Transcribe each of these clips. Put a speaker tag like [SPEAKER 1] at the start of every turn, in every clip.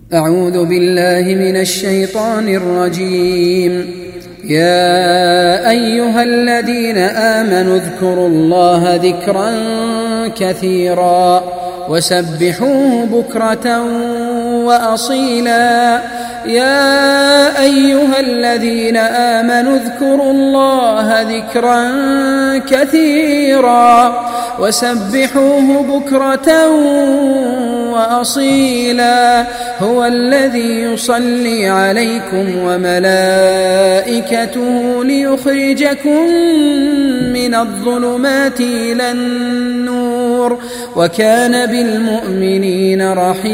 [SPEAKER 1] أعوذ بالله من الشيطان الرجيم. يا أيها الذين آمنوا اذكروا الله ذكرا كثيرا وسبحوه بكرة وأصيلا. يا أيها الذين آمنوا اذكروا الله ذكرا كثيرا وسبحوه بكرة وأصيلا. هو الذي يصلي عليكم وملائكته ليخرجكم من الظلمات إلى النور وكان بالمؤمنين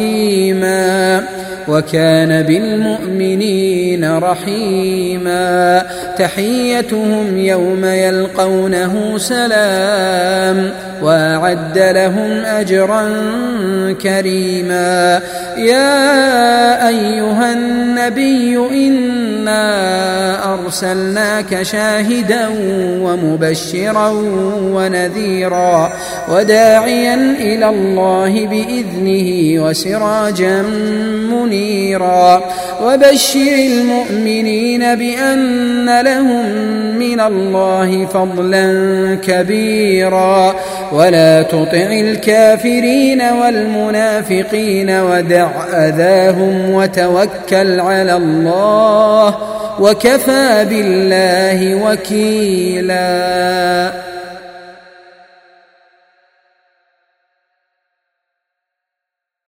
[SPEAKER 1] رحيما. تحيتهم يوم يلقونه سلام وأعد لهم أجرا كريما. يا أيها النبي إنا أرسلناك شاهدا ومبشرا ونذيرا وداعيا إلى الله بإذنه وسراجا منيرا. وبشر المؤمنين بأن لهم من الله فضلا كبيرا. ولا تطع الكافرين والمنافقين ودع أذاهم وتوكل على الله وكفى بالله وكيلا.